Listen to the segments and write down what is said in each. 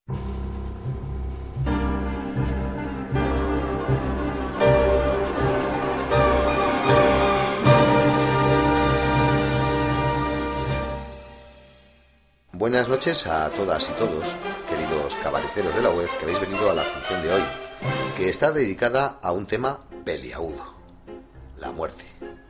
Buenas noches a todas y todos, queridos cabareteros de la web que habéis venido a la función de hoy, que está dedicada a un tema peliagudo, la muerte.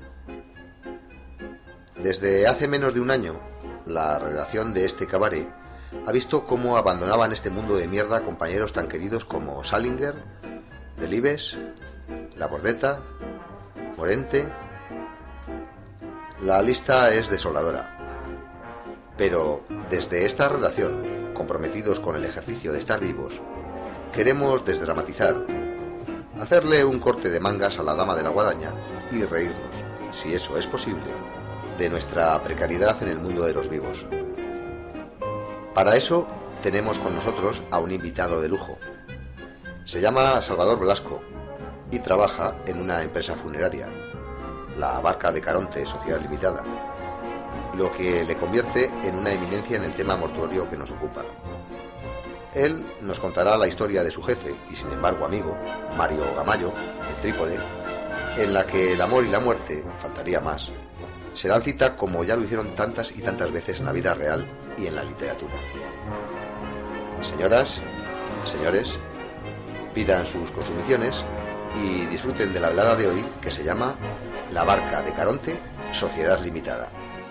Desde hace menos de un año, la redacción de este cabaret ha visto cómo abandonaban este mundo de mierda compañeros tan queridos como Salinger, Delibes, La Bordeta, Morente. La lista es desoladora. Pero desde esta redacción, comprometidos con el ejercicio de estar vivos, queremos desdramatizar, hacerle un corte de mangas a la dama de la guadaña y reírnos, si eso es posible, de nuestra precariedad en el mundo de los vivos. Para eso tenemos con nosotros a un invitado de lujo. Se llama Salvador Blasco y trabaja en una empresa funeraria, la Barca de Caronte Sociedad Limitada, lo que le convierte en una eminencia en el tema mortuorio que nos ocupa. Él nos contará la historia de su jefe y sin embargo amigo, Mario Gamayo, el Trípode, en la que el amor y la muerte, faltaría más, se dan cita como ya lo hicieron tantas y tantas veces en la vida real y en la literatura. Señoras, señores, pidan sus consumiciones y disfruten de la velada de hoy que se llama La Barca de Caronte Sociedad Limitada.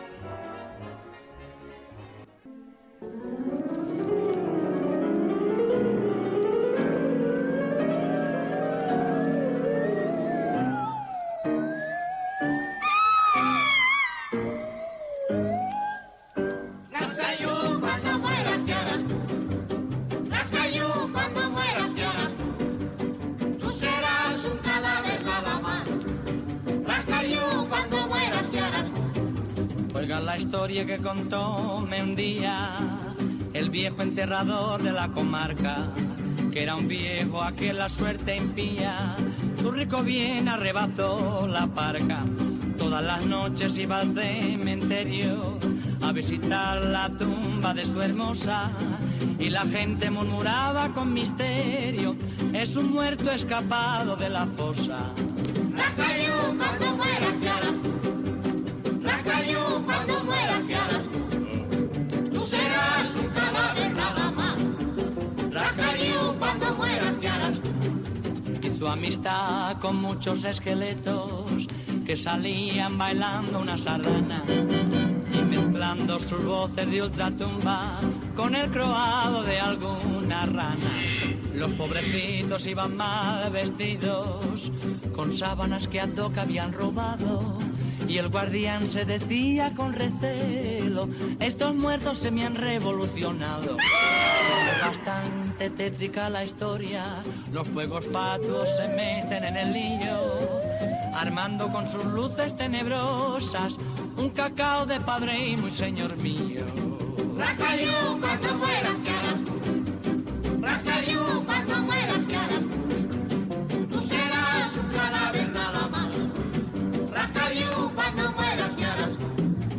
La historia que contóme un día el viejo enterrador de la comarca, que era un viejo a que la suerte impía, su rico bien arrebató la parca. Todas las noches iba al cementerio a visitar la tumba de su hermosa y la gente murmuraba con misterio: es un muerto escapado de la fosa. Rascayú, cuando mueras, ¿qué harás tú? Rascayú, cuando mueras, ¿qué harás tú? Tú serás un cadáver nada más. Rascayú, cuando mueras, ¿qué harás tú? Hizo amistad con muchos esqueletos que salían bailando una sardana y mezclando sus voces de ultratumba con el croado de alguna rana. Los pobrecitos iban mal vestidos, con sábanas que a toca habían robado, y el guardián se decía con recelo: estos muertos se me han revolucionado. Bastante tétrica la historia, los fuegos fatuos se meten en el lío, armando con sus luces tenebrosas un cacao de padre y muy señor mío. Rascayú, cuando mueras, ¿qué harás tú? Rascayú, cuando mueras, ¿qué harás tú? Tú serás un cadáver nada más. Rascayú, cuando mueras, ¿qué harás tú?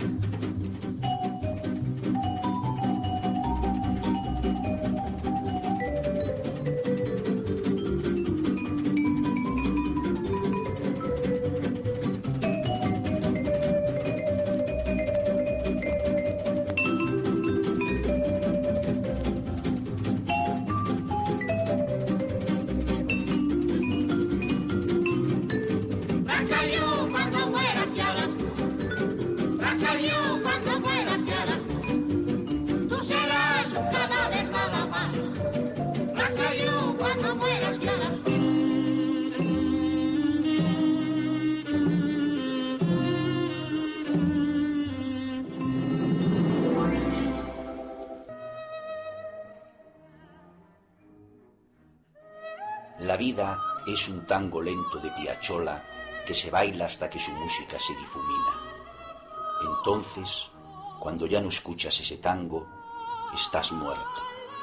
La vida es un tango lento de Piazzolla que se baila hasta que su música se difumina. Entonces, cuando ya no escuchas ese tango, estás muerto.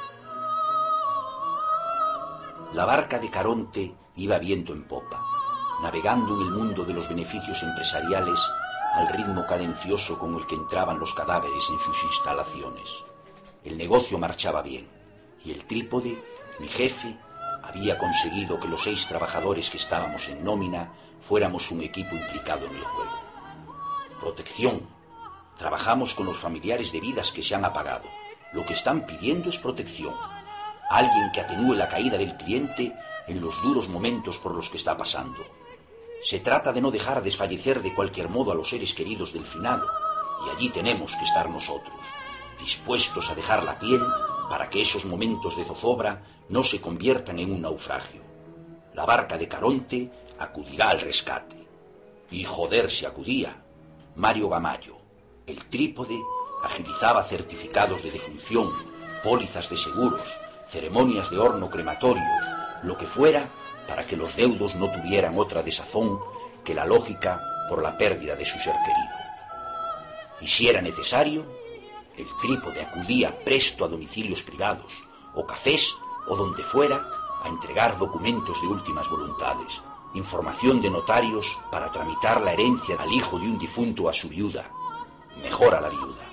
La barca de Caronte iba viento en popa, navegando en el mundo de los beneficios empresariales al ritmo cadencioso con el que entraban los cadáveres en sus instalaciones. El negocio marchaba bien y el trípode, mi jefe, había conseguido que los 6 trabajadores que estábamos en nómina fuéramos un equipo implicado en el juego. Protección. Trabajamos con los familiares de vidas que se han apagado. Lo que están pidiendo es protección. Alguien que atenúe la caída del cliente en los duros momentos por los que está pasando. Se trata de no dejar desfallecer de cualquier modo a los seres queridos del finado, y allí tenemos que estar nosotros, dispuestos a dejar la piel para que esos momentos de zozobra no se conviertan en un naufragio. La barca de Caronte acudirá al rescate. Y joder si acudía. Mario Gamayo, el trípode, agilizaba certificados de defunción, pólizas de seguros, ceremonias de horno crematorio, lo que fuera para que los deudos no tuvieran otra desazón que la lógica por la pérdida de su ser querido. Y si era necesario, el trípode acudía presto a domicilios privados, o cafés, o donde fuera, a entregar documentos de últimas voluntades, información de notarios para tramitar la herencia al hijo de un difunto o a su viuda, mejor a la viuda.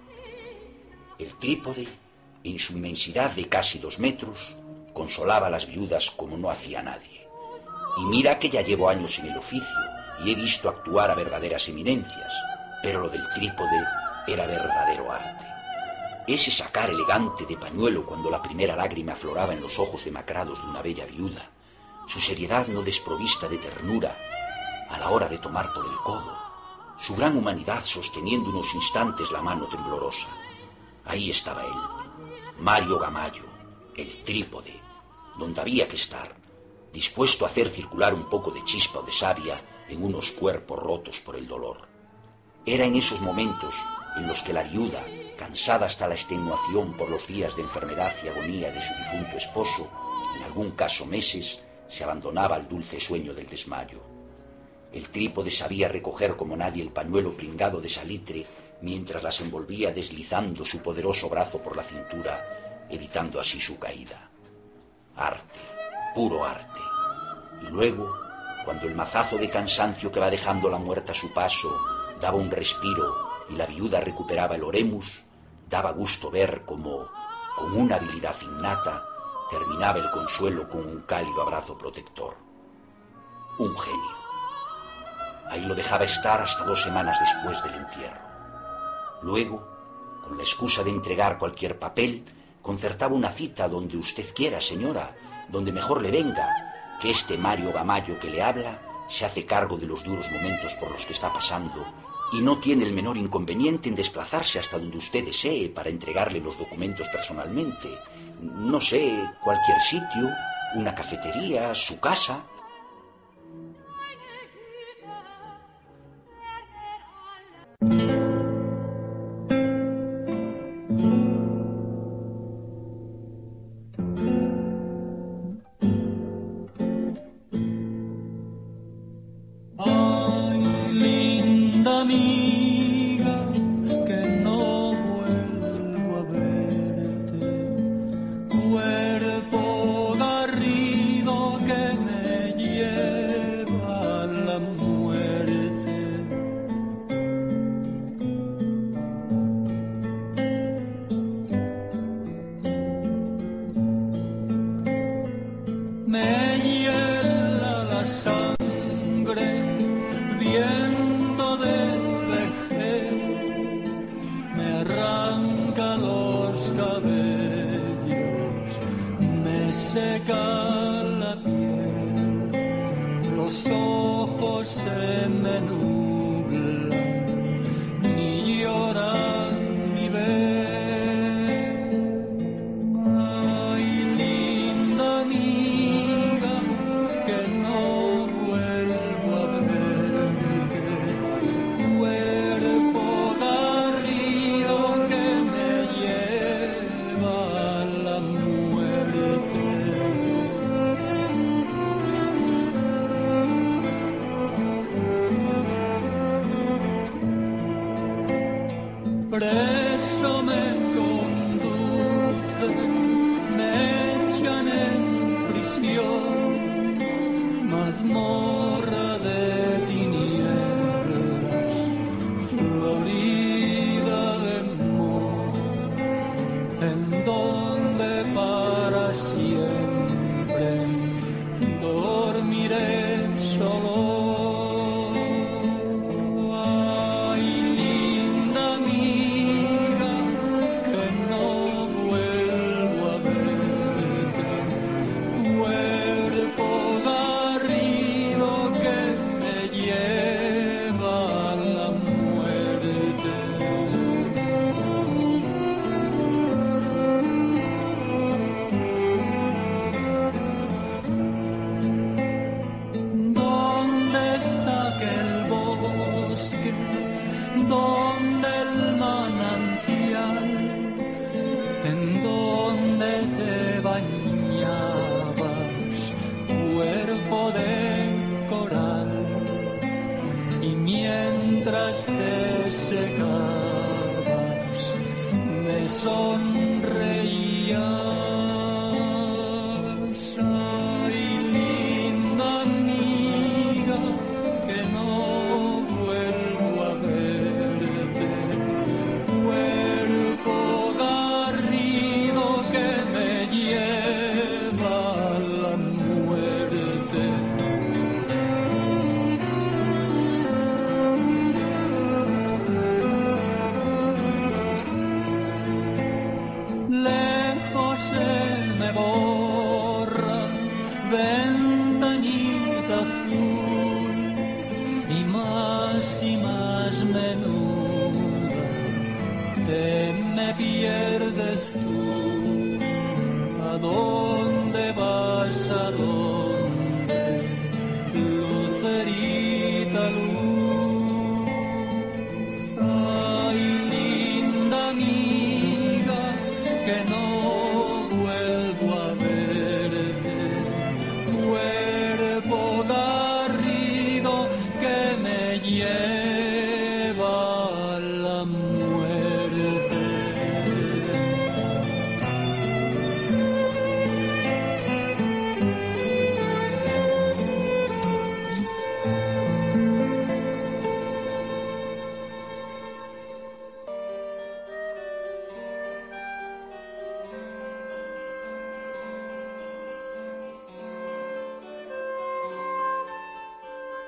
El trípode, en su inmensidad de casi 2 metros, consolaba a las viudas como no hacía nadie. Y mira que ya llevo años en el oficio y he visto actuar a verdaderas eminencias, pero lo del trípode era verdadero arte. Ese sacar elegante de pañuelo cuando la primera lágrima afloraba en los ojos demacrados de una bella viuda, su seriedad no desprovista de ternura a la hora de tomar por el codo, su gran humanidad sosteniendo unos instantes la mano temblorosa. Ahí estaba él, Mario Gamayo, el trípode, donde había que estar, dispuesto a hacer circular un poco de chispa o de savia en unos cuerpos rotos por el dolor. Era en esos momentos en los que la viuda, cansada hasta la extenuación por los días de enfermedad y agonía de su difunto esposo, en algún caso meses, se abandonaba al dulce sueño del desmayo. El trípode sabía recoger como nadie el pañuelo pringado de salitre mientras las envolvía deslizando su poderoso brazo por la cintura, evitando así su caída. Arte, puro arte. Y luego, cuando el mazazo de cansancio que va dejando la muerta a su paso daba un respiro y la viuda recuperaba el oremus, daba gusto ver cómo, con una habilidad innata, terminaba el consuelo con un cálido abrazo protector. Un genio. Ahí lo dejaba estar hasta 2 semanas después del entierro. Luego, con la excusa de entregar cualquier papel, concertaba una cita donde usted quiera, señora, donde mejor le venga, que este Mario Gamayo que le habla se hace cargo de los duros momentos por los que está pasando y no tiene el menor inconveniente en desplazarse hasta donde usted desee para entregarle los documentos personalmente. No sé, cualquier sitio, una cafetería, su casa.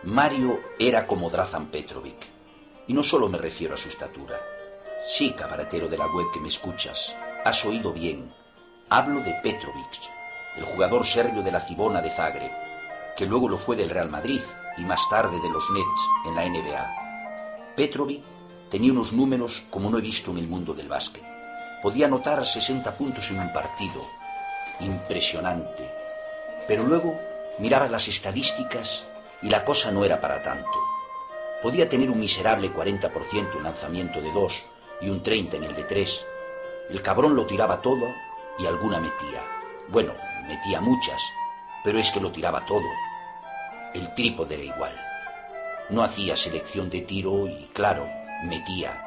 Mario era como Dražan Petrovic, y no solo me refiero a su estatura. Sí, cabaretero de la web que me escuchas, has oído bien. Hablo de Petrovic, el jugador serbio de la Cibona de Zagreb, que luego lo fue del Real Madrid y más tarde de los Nets en la NBA. Petrovic tenía unos números como no he visto en el mundo del básquet. Podía anotar 60 puntos en un partido. Impresionante. Pero luego mirabas las estadísticas y la cosa no era para tanto. Podía tener un miserable 40% en lanzamiento de 2 y un 30% en el de 3. El cabrón lo tiraba todo y alguna metía. Bueno, metía muchas, pero es que lo tiraba todo. El trípode era igual. No hacía selección de tiro y, claro, metía.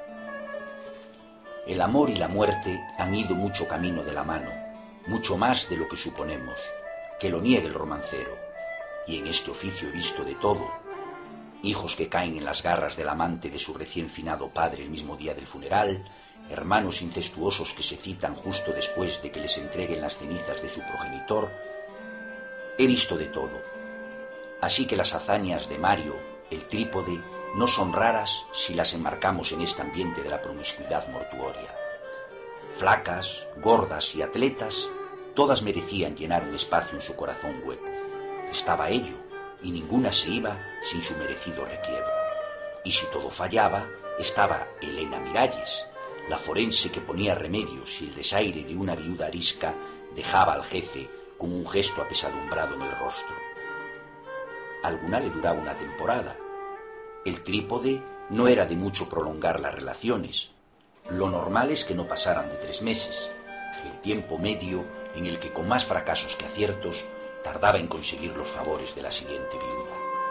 El amor y la muerte han ido mucho camino de la mano, mucho más de lo que suponemos, que lo niegue el romancero. Y en este oficio he visto de todo. Hijos que caen en las garras del amante de su recién finado padre el mismo día del funeral, hermanos incestuosos que se citan justo después de que les entreguen las cenizas de su progenitor. He visto de todo. Así que las hazañas de Mario, el trípode, no son raras si las enmarcamos en este ambiente de la promiscuidad mortuoria. Flacas, gordas y atletas, todas merecían llenar un espacio en su corazón hueco. Estaba ello, y ninguna se iba sin su merecido requiebro. Y si todo fallaba, estaba Elena Miralles, la forense que ponía remedios si el desaire de una viuda arisca dejaba al jefe con un gesto apesadumbrado en el rostro. Alguna le duraba una temporada. El trípode no era de mucho prolongar las relaciones. Lo normal es que no pasaran de 3 meses, el tiempo medio en el que con más fracasos que aciertos tardaba en conseguir los favores de la siguiente viuda.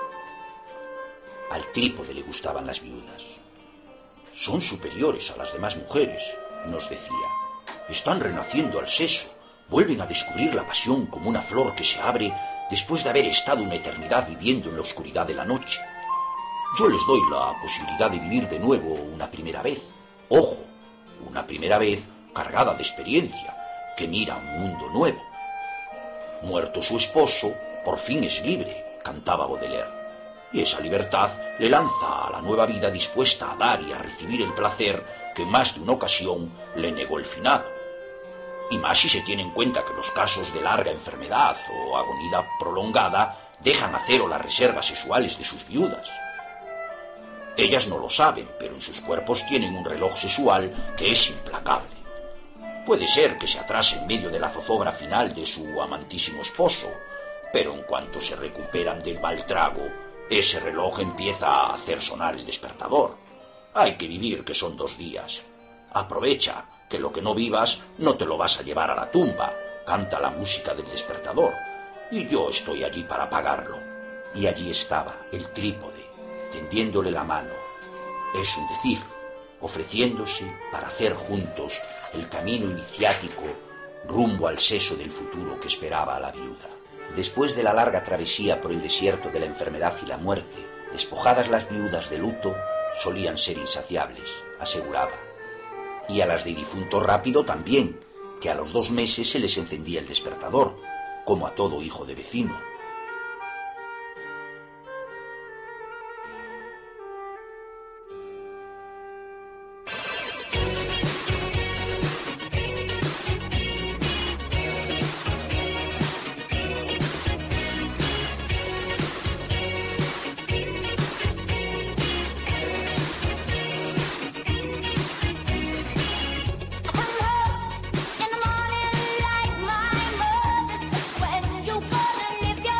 Al trípode le gustaban las viudas. Son superiores a las demás mujeres, nos decía. Están renaciendo al seso, vuelven a descubrir la pasión como una flor que se abre después de haber estado una eternidad viviendo en la oscuridad de la noche. Yo les doy la posibilidad de vivir de nuevo una primera vez. Ojo, una primera vez cargada de experiencia, que mira un mundo nuevo. Muerto su esposo, por fin es libre, cantaba Baudelaire. Y esa libertad le lanza a la nueva vida dispuesta a dar y a recibir el placer que más de una ocasión le negó el finado. Y más si se tiene en cuenta que los casos de larga enfermedad o agonía prolongada dejan a cero las reservas sexuales de sus viudas. Ellas no lo saben, pero en sus cuerpos tienen un reloj sexual que es implacable. Puede ser que se atrase en medio de la zozobra final de su amantísimo esposo, pero en cuanto se recuperan del mal trago, ese reloj empieza a hacer sonar el despertador. Hay que vivir, que son 2 días. Aprovecha, que lo que no vivas no te lo vas a llevar a la tumba. Canta la música del despertador, y yo estoy allí para pagarlo. Y allí estaba el trípode, tendiéndole la mano. Es un decir, ofreciéndose para hacer juntos el camino iniciático rumbo al seso del futuro que esperaba a la viuda. Después de la larga travesía por el desierto de la enfermedad y la muerte, despojadas las viudas de luto, solían ser insaciables, aseguraba. Y a las de difunto rápido también, que a los 2 meses se les encendía el despertador, como a todo hijo de vecino. In the morning, like my mother says, when you gonna live your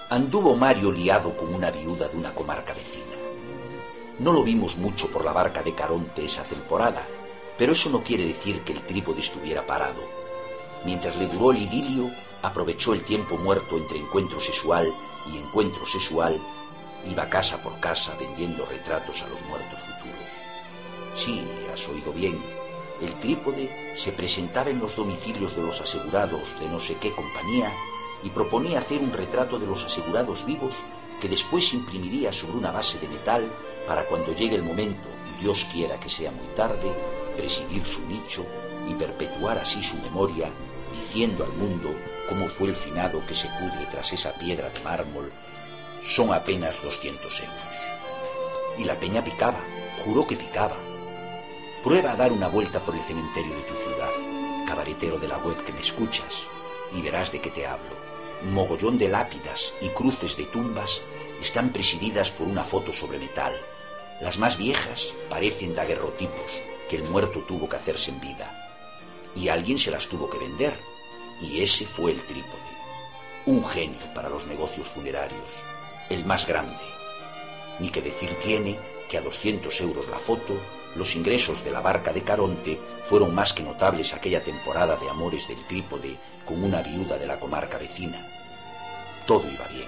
Anduvo Mario liado con una viuda de una comarca vecina. No lo vimos mucho por la barca de Caronte esa temporada, pero eso no quiere decir que el trípode estuviera parado. Mientras le duró el idilio, aprovechó el tiempo muerto entre encuentro sexual y encuentro sexual, iba casa por casa vendiendo retratos a los muertos futuros. Sí, has oído bien, el trípode se presentaba en los domicilios de los asegurados de no sé qué compañía y proponía hacer un retrato de los asegurados vivos que después imprimiría sobre una base de metal para cuando llegue el momento, Dios quiera que sea muy tarde, presidir su nicho y perpetuar así su memoria, diciendo al mundo cómo fue el finado que se pudre tras esa piedra de mármol. Son apenas 200 euros. Y la peña picaba, juró que picaba. Prueba a dar una vuelta por el cementerio de tu ciudad, cabaretero de la web que me escuchas, y verás de qué te hablo. Un mogollón de lápidas y cruces de tumbas están presididas por una foto sobre metal. Las más viejas parecen daguerrotipos que el muerto tuvo que hacerse en vida. Y alguien se las tuvo que vender, y ese fue el trípode. Un genio para los negocios funerarios, el más grande. Ni que decir tiene que a 200 euros la foto, los ingresos de la barca de Caronte fueron más que notables aquella temporada de amores del trípode con una viuda de la comarca vecina. Todo iba bien.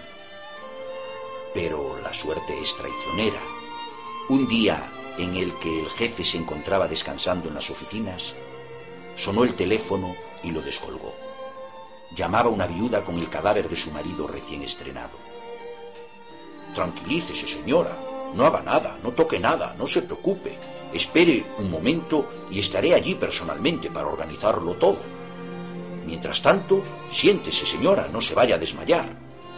Pero la suerte es traicionera. Un día en el que el jefe se encontraba descansando en las oficinas, sonó el teléfono y lo descolgó. Llamaba una viuda con el cadáver de su marido recién estrenado. Tranquilícese, señora, no haga nada, no toque nada, no se preocupe. Espere un momento y estaré allí personalmente para organizarlo todo. Mientras tanto, siéntese, señora, no se vaya a desmayar.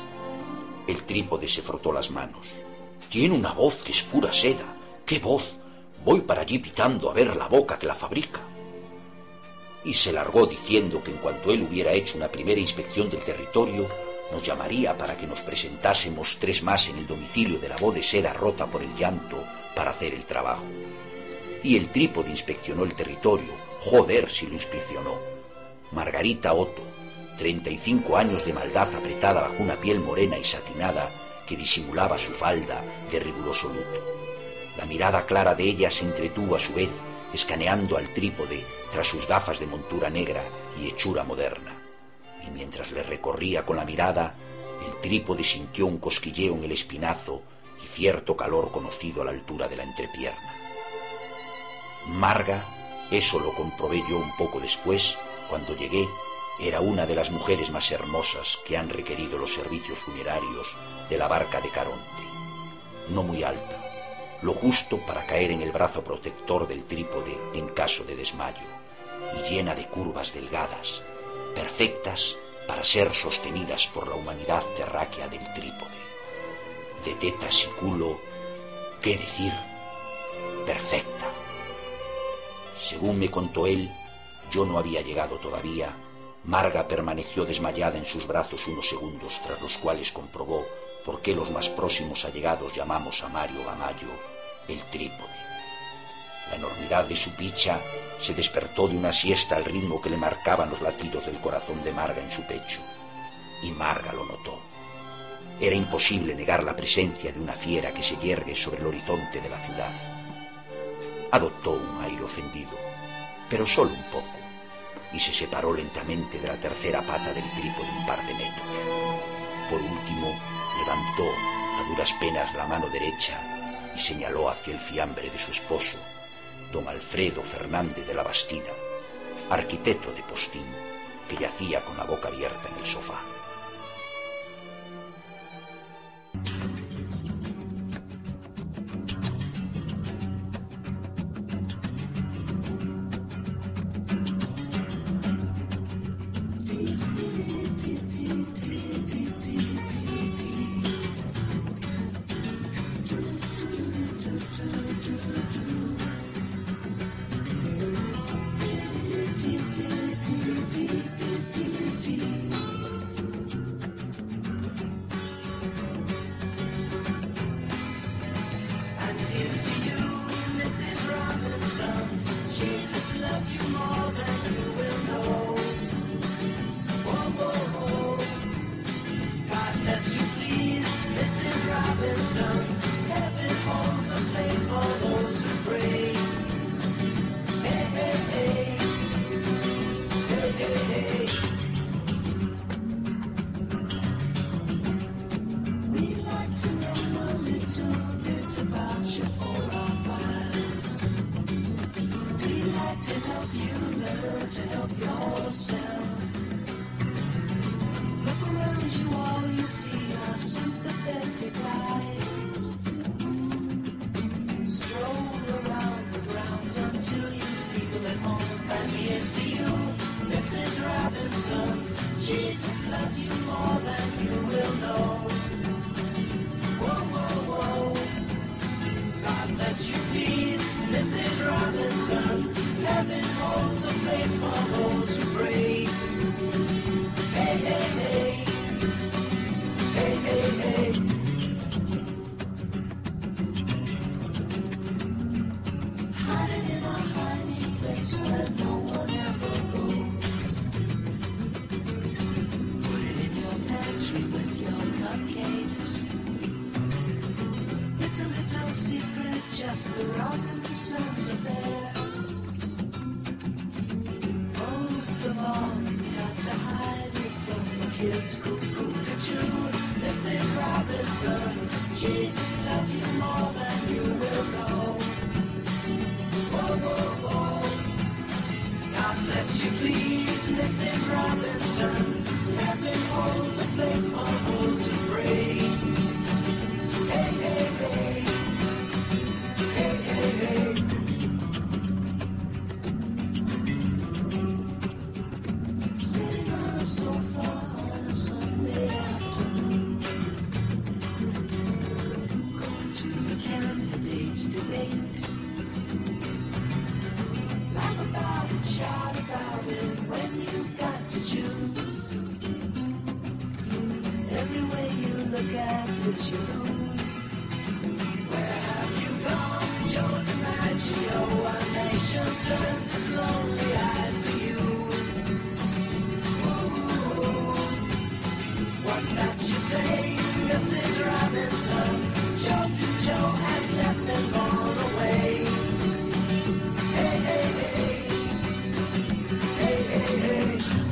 El trípode se frotó las manos. Tiene una voz que es pura seda. ¡Qué voz! Voy para allí pitando a ver la boca que la fabrica. Y se largó diciendo que en cuanto él hubiera hecho una primera inspección del territorio, nos llamaría para que nos presentásemos 3 más en el domicilio de la voz de seda rota por el llanto para hacer el trabajo. Y el trípode inspeccionó el territorio. Joder si lo inspeccionó. Margarita Otto, 35 años de maldad apretada bajo una piel morena y satinada que disimulaba su falda de riguroso luto. La mirada clara de ella se entretuvo a su vez escaneando al trípode tras sus gafas de montura negra y hechura moderna. Y mientras le recorría con la mirada, el trípode sintió un cosquilleo en el espinazo y cierto calor conocido a la altura de la entrepierna. Marga, eso lo comprobé yo un poco después, cuando llegué, era una de las mujeres más hermosas que han requerido los servicios funerarios de la barca de Caronte. No muy alta, lo justo para caer en el brazo protector del trípode en caso de desmayo, y llena de curvas delgadas, perfectas para ser sostenidas por la humanidad terráquea del trípode. De tetas y culo, ¿qué decir? Perfecta. Según me contó él, yo no había llegado todavía. Marga permaneció desmayada en sus brazos unos segundos, tras los cuales comprobó por qué los más próximos allegados llamamos a Mario Gamayo el trípode. La enormidad de su picha se despertó de una siesta al ritmo que le marcaban los latidos del corazón de Marga en su pecho. Y Marga lo notó. Era imposible negar la presencia de una fiera que se yergue sobre el horizonte de la ciudad. Adoptó un aire ofendido, pero solo un poco, y se separó lentamente de la tercera pata del trípode un par de metros. Por último, levantó a duras penas la mano derecha y señaló hacia el fiambre de su esposo, don Alfredo Fernández de la Bastida, arquitecto de Postín, que yacía con la boca abierta en el sofá. help you learn to help yourself. Look around you, all you see are sympathetic eyes. Stroll around the grounds until you feel at home. And here's to you, Mrs. Robinson. Jesus loves you more than you will know. Whoa, whoa, whoa. God bless you, please, Mrs. Robinson. Heaven holds a place for those who pray. Hey, hey, hey. Hey, hey, hey. Hiding in a hiding place where no one ever goes. Put it in your pantry with your cupcakes. It's a little secret, just the Robinsons affair. Most of all, you got to hide it from the kids. Cuckoo-ca-choo, Mrs. Robinson. Jesus loves you more than you will know. Whoa, whoa, whoa. God bless you, please, Mrs. Robinson. Heaven holds a place for those who pray. Hey, hey, hey. Hey, hey, hey. Sitting on a sofa on a Sunday afternoon. Going to the candidates' debate. Laugh about it, shout about it when you've got to choose. Every way you look at it, you lose. Where have you gone, Joe DiMaggio? Our nation turns its lonely eyes to you. Ooh, what's that you say, Mrs. Robinson? Joe to Joe has left and gone away. Hey, hey, hey. Hey, hey, hey.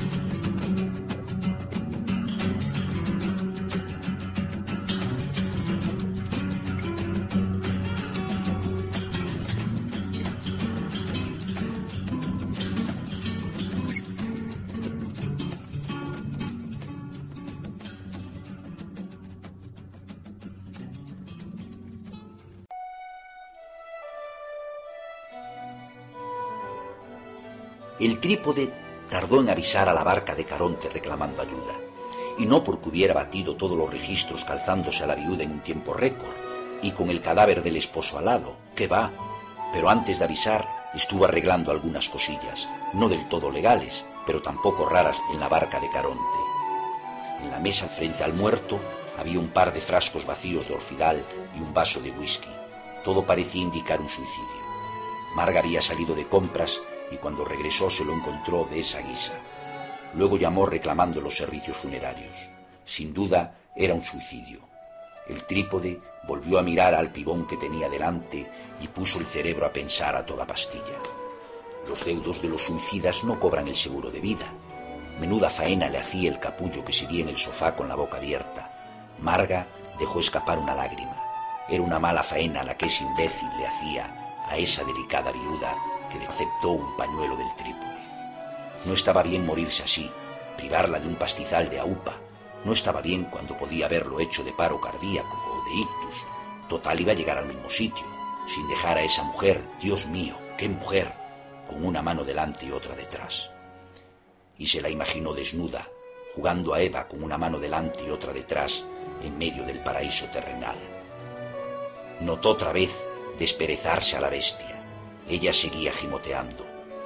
El trípode tardó en avisar a la barca de Caronte reclamando ayuda, y no porque hubiera batido todos los registros calzándose a la viuda en un tiempo récord, y con el cadáver del esposo al lado, que va, pero antes de avisar estuvo arreglando algunas cosillas, no del todo legales, pero tampoco raras en la barca de Caronte. En la mesa frente al muerto había un par de frascos vacíos de orfidal y un vaso de whisky. Todo parecía indicar un suicidio. Marga había salido de compras y cuando regresó se lo encontró de esa guisa. Luego llamó reclamando los servicios funerarios. Sin duda era un suicidio. El trípode volvió a mirar al pibón que tenía delante y puso el cerebro a pensar a toda pastilla. Los deudos de los suicidas no cobran el seguro de vida. Menuda faena le hacía el capullo que seguía en el sofá con la boca abierta. Marga dejó escapar una lágrima. Era una mala faena la que ese imbécil le hacía a esa delicada viuda que aceptó un pañuelo del trípode. No estaba bien morirse así, privarla de un pastizal de aupa. No estaba bien cuando podía haberlo hecho de paro cardíaco o de ictus. Total iba a llegar al mismo sitio, sin dejar a esa mujer, Dios mío, qué mujer, con una mano delante y otra detrás. Y se la imaginó desnuda, jugando a Eva con una mano delante y otra detrás, en medio del paraíso terrenal. Notó otra vez desperezarse a la bestia. Ella seguía gimoteando.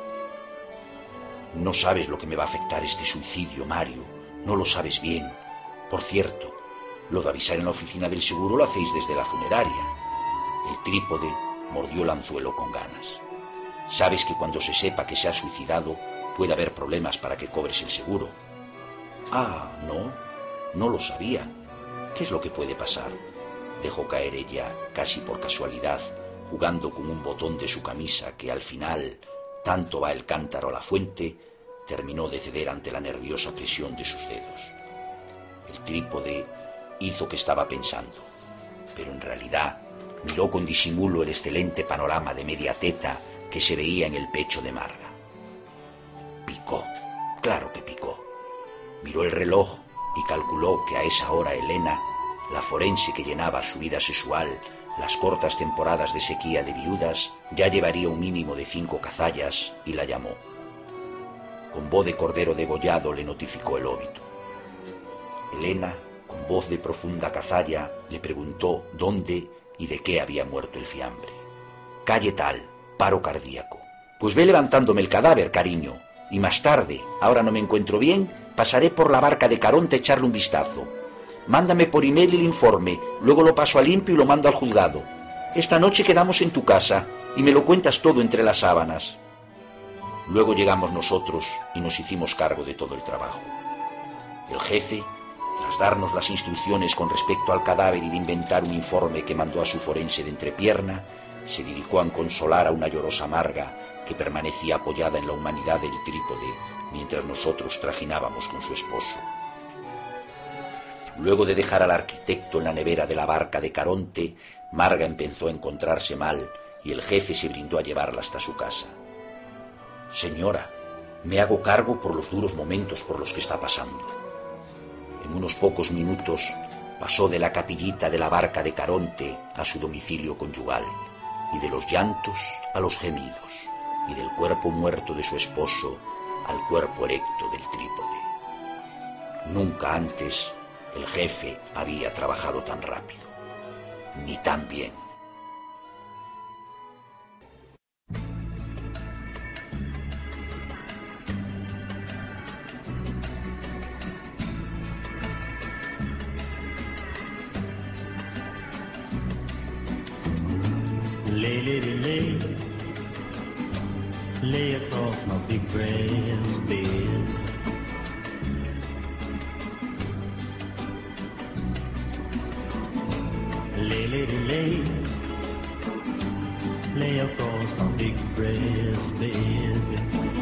No sabes lo que me va a afectar este suicidio, Mario. No lo sabes bien. Por cierto, lo de avisar en la oficina del seguro lo hacéis desde la funeraria. El trípode mordió el anzuelo con ganas. Sabes que cuando se sepa que se ha suicidado puede haber problemas para que cobres el seguro. Ah, no lo sabía. ¿Qué es lo que puede pasar? Dejó caer ella, casi por casualidad, jugando con un botón de su camisa que al final, tanto va el cántaro a la fuente, terminó de ceder ante la nerviosa presión de sus dedos. El trípode hizo que estaba pensando, pero en realidad miró con disimulo el excelente panorama de media teta que se veía en el pecho de Marga. Picó, claro que picó. Miró el reloj y calculó que a esa hora Elena, la forense que llenaba su vida sexual las cortas temporadas de sequía de viudas, ya llevaría un mínimo de 5 cazallas y la llamó. Con voz de cordero degollado le notificó el óbito. Elena, con voz de profunda cazalla, le preguntó dónde y de qué había muerto el fiambre. Calle tal, paro cardíaco. Pues ve levantándome el cadáver, cariño, y más tarde, ahora no me encuentro bien, pasaré por la barca de Caronte a echarle un vistazo. Mándame por email el informe, luego lo paso a limpio y lo mando al juzgado. Esta noche quedamos en tu casa y me lo cuentas todo entre las sábanas. Luego llegamos nosotros y nos hicimos cargo de todo el trabajo. El jefe, tras darnos las instrucciones con respecto al cadáver y de inventar un informe que mandó a su forense de entrepierna, se dedicó a consolar a una llorosa amarga que permanecía apoyada en la humanidad del trípode mientras nosotros trajinábamos con su esposo. Luego de dejar al arquitecto en la nevera de la barca de Caronte, Marga empezó a encontrarse mal y el jefe se brindó a llevarla hasta su casa. Señora, me hago cargo por los duros momentos por los que está pasando. En unos pocos minutos pasó de la capillita de la barca de Caronte a su domicilio conyugal, y de los llantos a los gemidos, y del cuerpo muerto de su esposo al cuerpo erecto del trípode. Nunca antes el jefe había trabajado tan rápido, ni tan bien. Lay, lady, lay, lay across my big brass bed. Lay, lady, lay, lay across my big brass bed.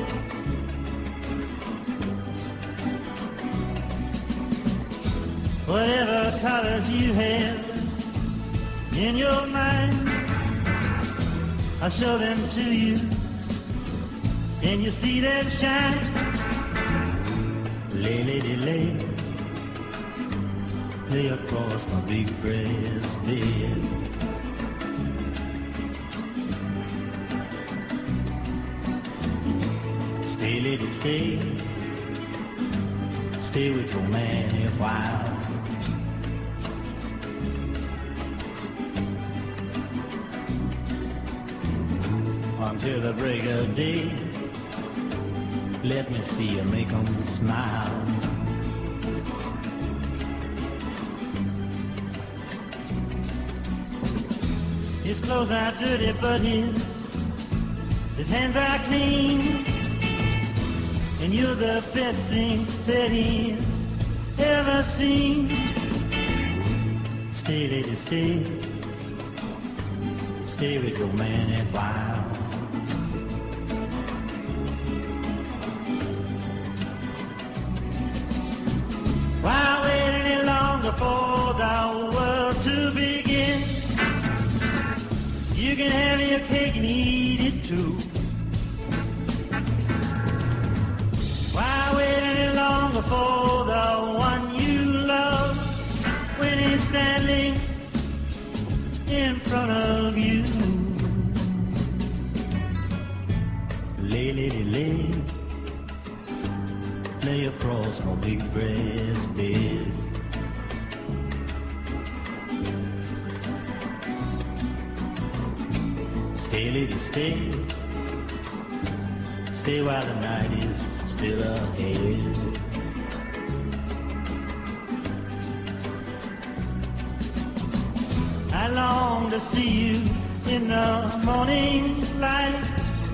Whatever colors you have in your mind, I'll show them to you, and you see them shine. Lay, lady, lay, lay across my big brass bed. Stay, lady, stay, stay with your man a while. Until the break of day, let me see you make 'em smile. His clothes are dirty, but his hands are clean, and you're the best thing that he's ever seen. Stay, lady, stay, stay with your man a while. Why wait any longer for the world to begin? You can have your cake and eat it too. Why wait any longer for the one you love when he's standing in front of you? Lay, lady, lay, lay across my big brass bed. Stay, lady, stay, stay while the night is still ahead. I long to see you in the morning light.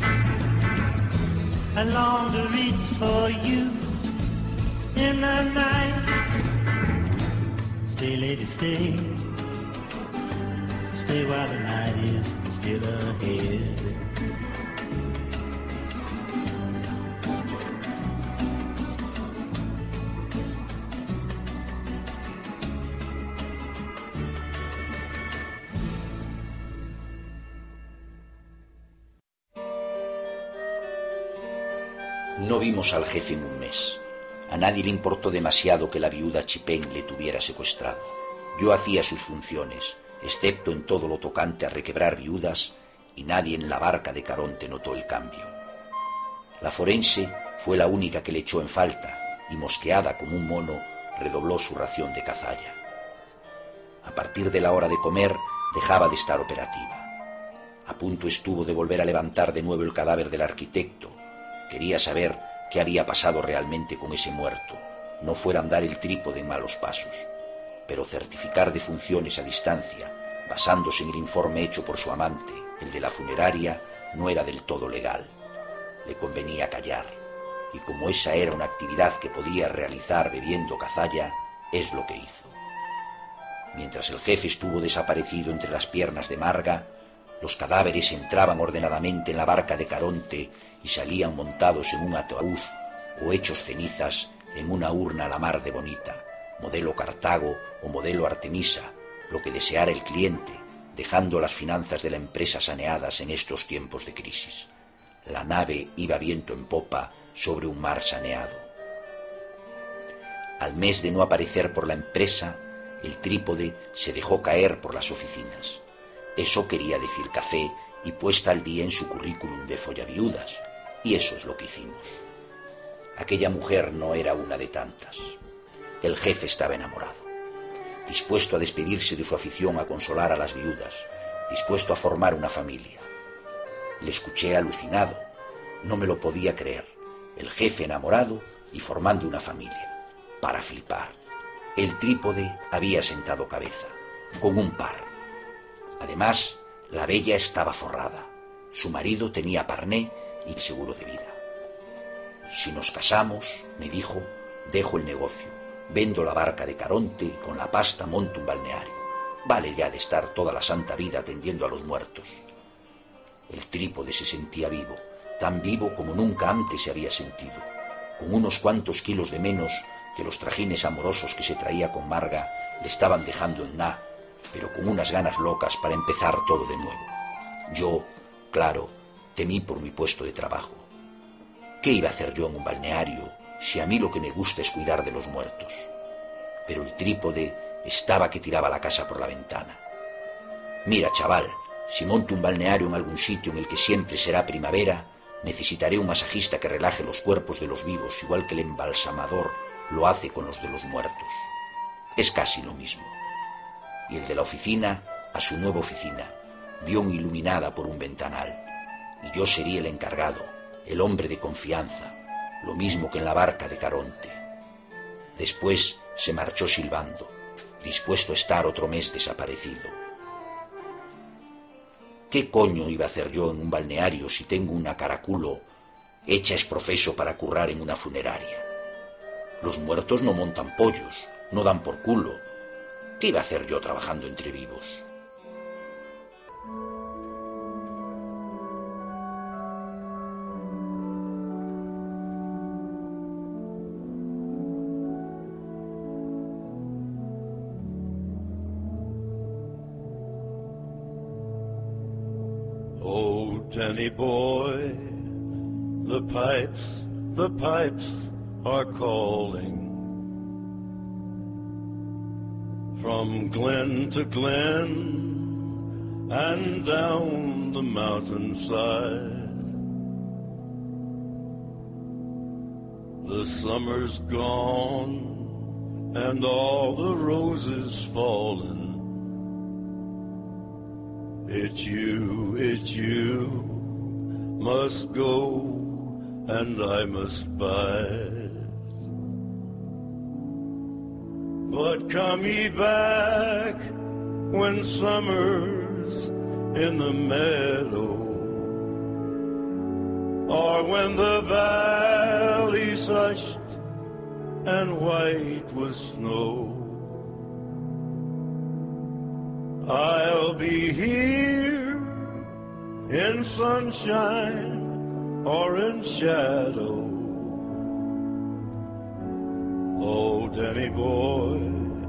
I long to reach for you in the night. Stay, lady, stay, stay while the night is still ahead. No vimos al jefe en un mes. A nadie le importó demasiado que la viuda Chipén le tuviera secuestrado. Yo hacía sus funciones, excepto en todo lo tocante a requebrar viudas, y nadie en la barca de Caronte notó el cambio. La forense fue la única que le echó en falta, y mosqueada como un mono, redobló su ración de cazalla. A partir de la hora de comer, dejaba de estar operativa. A punto estuvo de volver a levantar de nuevo el cadáver del arquitecto. Quería saber qué había pasado realmente con ese muerto, no fuera a andar el trípode en malos pasos. Pero certificar defunciones a distancia, basándose en el informe hecho por su amante, el de la funeraria, no era del todo legal. Le convenía callar, y como esa era una actividad que podía realizar bebiendo cazalla, es lo que hizo. Mientras el jefe estuvo desaparecido entre las piernas de Marga, los cadáveres entraban ordenadamente en la barca de Caronte y salían montados en un ataúd o hechos cenizas en una urna a la mar de bonita, modelo Cartago o modelo Artemisa, lo que deseara el cliente, dejando las finanzas de la empresa saneadas en estos tiempos de crisis. La nave iba viento en popa sobre un mar saneado. Al mes de no aparecer por la empresa, el trípode se dejó caer por las oficinas. Eso quería decir café y puesta al día en su currículum de follaviudas, y eso es lo que hicimos. Aquella mujer no era una de tantas. El jefe estaba enamorado, dispuesto a despedirse de su afición a consolar a las viudas, dispuesto a formar una familia. Le escuché alucinado, no me lo podía creer. El jefe enamorado y formando una familia. Para flipar. El trípode había sentado cabeza, con un par. Además, la bella estaba forrada. Su marido tenía parné y seguro de vida. Si nos casamos, me dijo, dejo el negocio, vendo la barca de Caronte y con la pasta monto un balneario. Vale ya de estar toda la santa vida atendiendo a los muertos. El trípode se sentía vivo, tan vivo como nunca antes se había sentido, con unos cuantos kilos de menos que los trajines amorosos que se traía con Marga le estaban dejando en nada, pero con unas ganas locas para empezar todo de nuevo. Yo, claro, temí por mi puesto de trabajo. ¿Qué iba a hacer yo en un balneario si a mí lo que me gusta es cuidar de los muertos? Pero el trípode estaba que tiraba la casa por la ventana. Mira, chaval, si monto un balneario en algún sitio en el que siempre será primavera, necesitaré un masajista que relaje los cuerpos de los vivos, igual que el embalsamador lo hace con los de los muertos. Es casi lo mismo. Y el de la oficina a su nueva oficina, bien iluminada por un ventanal. Y yo sería el encargado, el hombre de confianza, lo mismo que en la barca de Caronte. Después se marchó silbando, dispuesto a estar otro mes desaparecido. ¿Qué coño iba a hacer yo en un balneario si tengo una caraculo hecha exprofeso para currar en una funeraria? Los muertos no montan pollos, no dan por culo. ¿Qué iba a hacer yo trabajando entre vivos? Oh, Danny boy, the pipes are calling. From glen to glen and down the mountainside. The summer's gone and all the roses fallen. It's you must go and I must bide. But come ye back when summer's in the meadow, or when the valley's hushed and white with snow. I'll be here in sunshine or in shadow. Oh, Danny boy,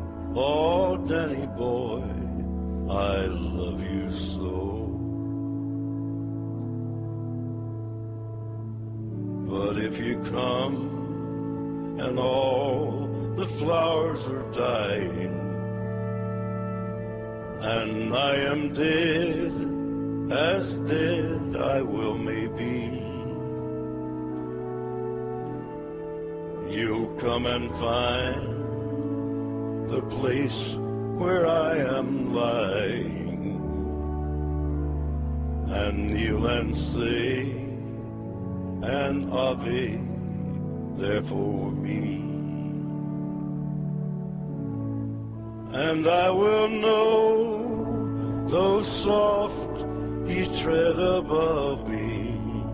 I love you so. But if you come and all the flowers are dying, and I am dead, as dead I will maybe, you'll come and find the place where I am lying, and kneel and say an Ave there for me. And I will know, though soft he tread above me,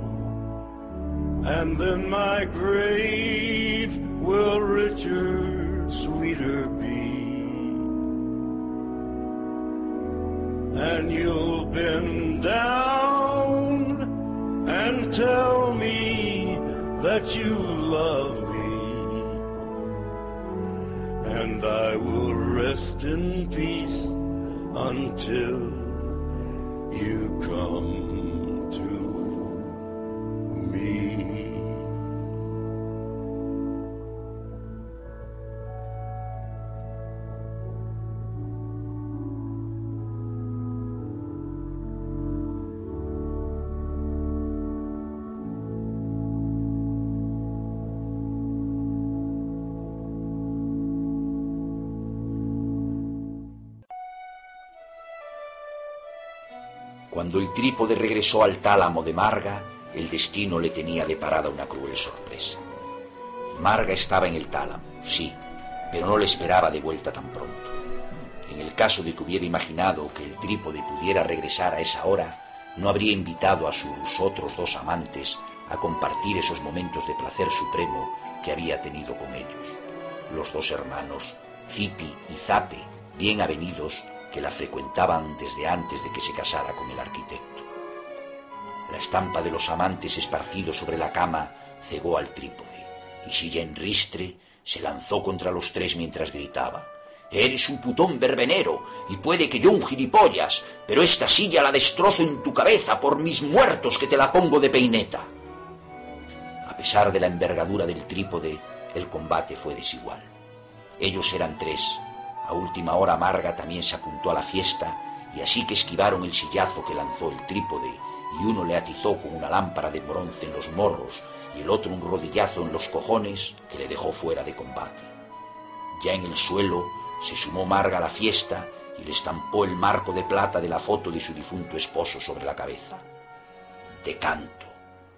and then my grave will richer, sweeter be. And you'll bend down and tell me that you love me, and I will rest in peace until you come to me. Cuando el trípode regresó al tálamo de Marga, el destino le tenía deparada una cruel sorpresa. Marga estaba en el tálamo, sí, pero no le esperaba de vuelta tan pronto. En el caso de que hubiera imaginado que el trípode pudiera regresar a esa hora, no habría invitado a sus otros dos amantes a compartir esos momentos de placer supremo que había tenido con ellos, los dos hermanos, Zipi y Zape, bien avenidos, que la frecuentaban desde antes de que se casara con el arquitecto. La estampa de los amantes esparcidos sobre la cama cegó al trípode, y Silla en ristre se lanzó contra los tres mientras gritaba: «Eres un putón verbenero, y puede que yo un gilipollas, pero esta silla la destrozo en tu cabeza por mis muertos que te la pongo de peineta». A pesar de la envergadura del trípode, el combate fue desigual. Ellos eran tres. A última hora Marga también se apuntó a la fiesta, y así que esquivaron el sillazo que lanzó el trípode, y uno le atizó con una lámpara de bronce en los morros y el otro un rodillazo en los cojones que le dejó fuera de combate. Ya en el suelo se sumó Marga a la fiesta y le estampó el marco de plata de la foto de su difunto esposo sobre la cabeza. De canto.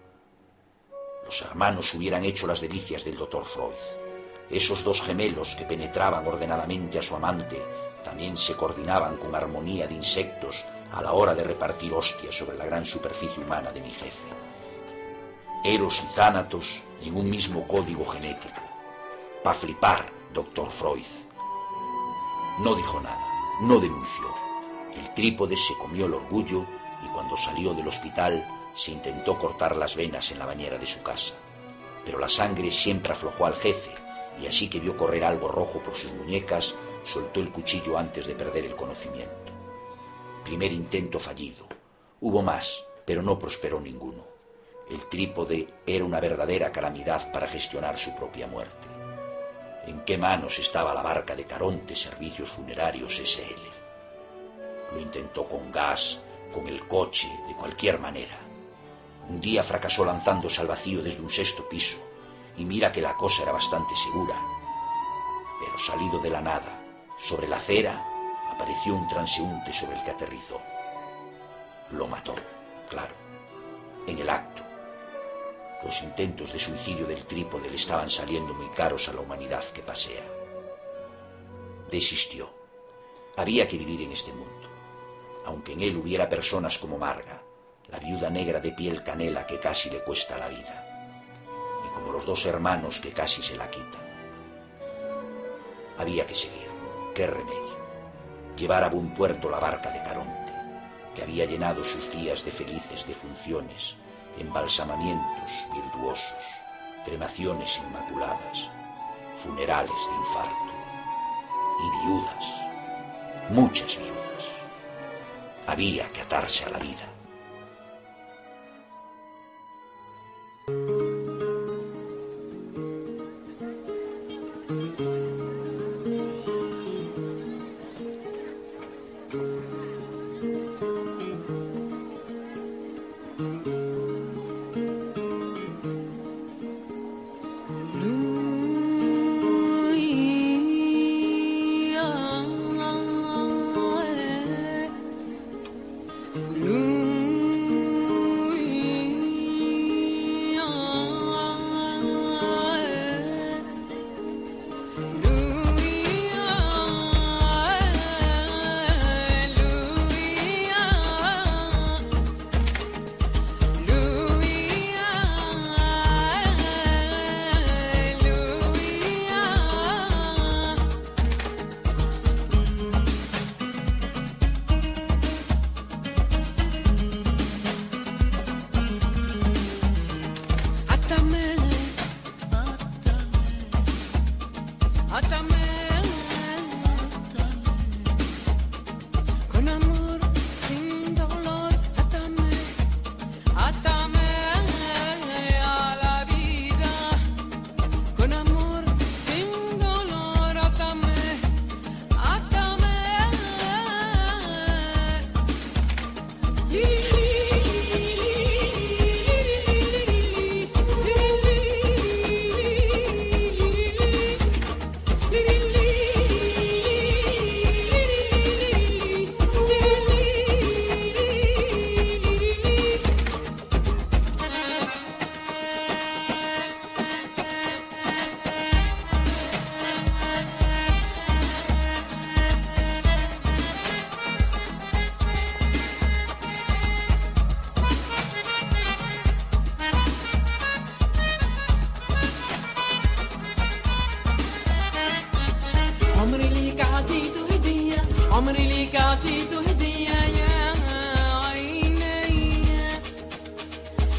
Los hermanos hubieran hecho las delicias del doctor Freud. Esos dos gemelos que penetraban ordenadamente a su amante también se coordinaban con armonía de insectos a la hora de repartir hostias sobre la gran superficie humana de mi jefe. Eros y Thanatos en un mismo código genético. Pa' flipar, doctor Freud. No dijo nada, no denunció. El trípode se comió el orgullo y cuando salió del hospital se intentó cortar las venas en la bañera de su casa. Pero la sangre siempre aflojó al jefe, y así que vio correr algo rojo por sus muñecas, soltó el cuchillo antes de perder el conocimiento. Primer intento fallido. Hubo más, pero no prosperó ninguno. El trípode era una verdadera calamidad para gestionar su propia muerte. ¿En qué manos estaba la barca de Caronte Servicios Funerarios S.L.? Lo intentó con gas, con el coche, de cualquier manera. Un día fracasó lanzándose al vacío desde un 6º piso, y mira que la cosa era bastante segura. Pero salido de la nada, sobre la acera, apareció un transeúnte sobre el que aterrizó. Lo mató, claro, en el acto. Los intentos de suicidio del trípode le estaban saliendo muy caros a la humanidad que pasea. Desistió. Había que vivir en este mundo. Aunque en él hubiera personas como Marga, la viuda negra de piel canela que casi le cuesta la vida, y como los dos hermanos que casi se la quitan. Había que seguir. ¿Qué remedio? Llevar a buen puerto la barca de Caronte, que había llenado sus días de felices defunciones, embalsamamientos virtuosos, cremaciones inmaculadas, funerales de infarto, y viudas, muchas viudas. Había que atarse a la vida.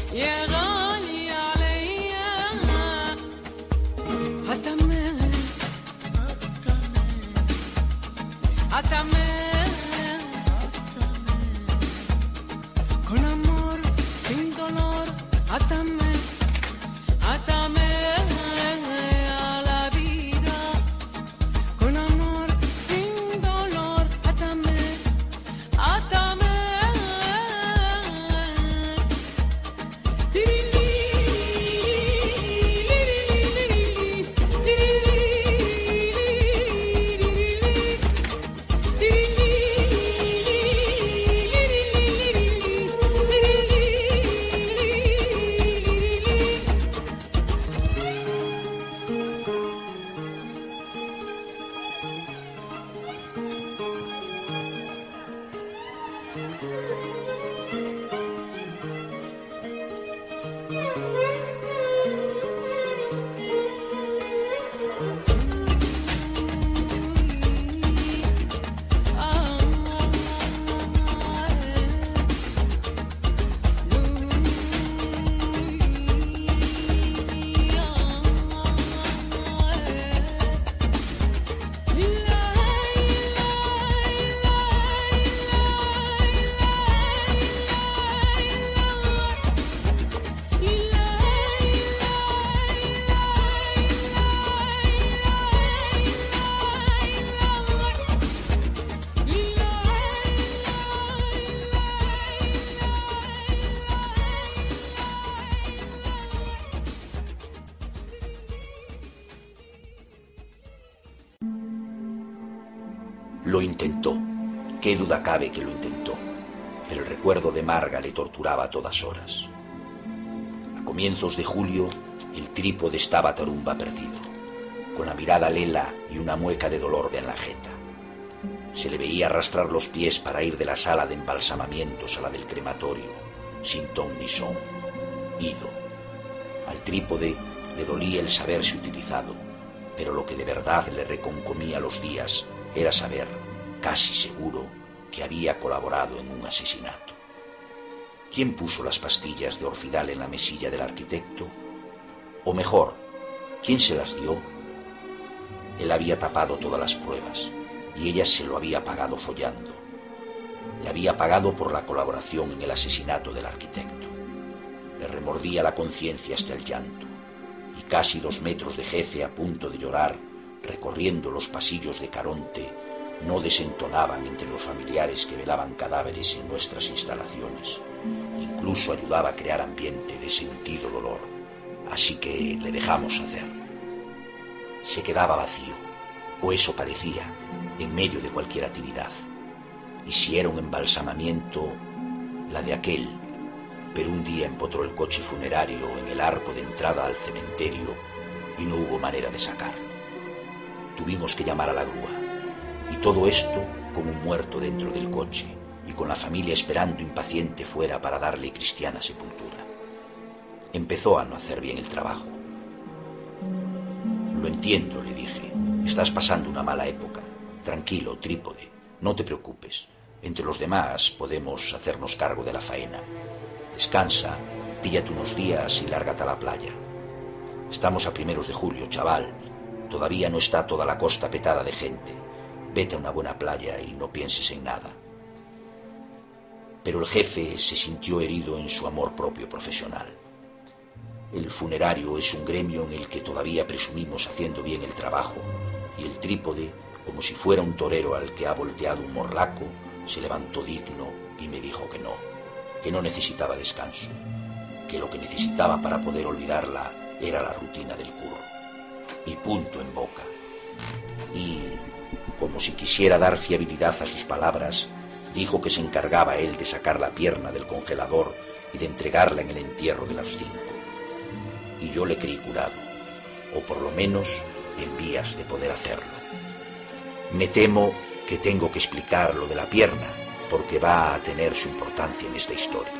يا غالي عليا átame con amor sin dolor, átame a la vida con amor sin dolor, átame Lo intentó, qué duda cabe que lo intentó, pero el recuerdo de Marga le torturaba a todas horas. A comienzos de julio, el trípode estaba tarumba perdido, con la mirada lela y una mueca de dolor en la jeta. Se le veía arrastrar los pies para ir de la sala de embalsamamientos a la del crematorio, sin ton ni son, ido. Al trípode le dolía el saberse utilizado, pero lo que de verdad le reconcomía los días era saber, casi seguro, que había colaborado en un asesinato. ¿Quién puso las pastillas de Orfidal en la mesilla del arquitecto? O mejor, ¿quién se las dio? Él había tapado todas las pruebas y ella se lo había pagado follando. Le había pagado por la colaboración en el asesinato del arquitecto. Le remordía la conciencia hasta el llanto, y casi 2 metros de jefe a punto de llorar, recorriendo los pasillos de Caronte, no desentonaban entre los familiares que velaban cadáveres en nuestras instalaciones. Incluso ayudaba a crear ambiente de sentido dolor, así que le dejamos hacer. Se quedaba vacío, o eso parecía, en medio de cualquier actividad. Y si era un embalsamamiento, la de aquel. Pero un día empotró el coche funerario en el arco de entrada al cementerio y no hubo manera de sacarlo. Tuvimos que llamar a la grúa, y todo esto con un muerto dentro del coche y con la familia esperando impaciente fuera para darle cristiana sepultura. Empezó a no hacer bien el trabajo. Lo entiendo, le dije, estás pasando una mala época. Tranquilo, trípode, no te preocupes. Entre los demás podemos hacernos cargo de la faena. Descansa, píllate unos días y lárgate a la playa. Estamos a 1 de julio, chaval. Todavía no está toda la costa petada de gente. Vete a una buena playa y no pienses en nada. Pero el jefe se sintió herido en su amor propio profesional. El funerario es un gremio en el que todavía presumimos haciendo bien el trabajo, y el trípode, como si fuera un torero al que ha volteado un morlaco, se levantó digno y me dijo que no necesitaba descanso, que lo que necesitaba para poder olvidarla era la rutina del curro. Y punto en boca. Y, como si quisiera dar fiabilidad a sus palabras, dijo que se encargaba él de sacar la pierna del congelador y de entregarla en el entierro de las 5. Y yo le creí curado, o por lo menos en vías de poder hacerlo. Me temo que tengo que explicar lo de la pierna, porque va a tener su importancia en esta historia.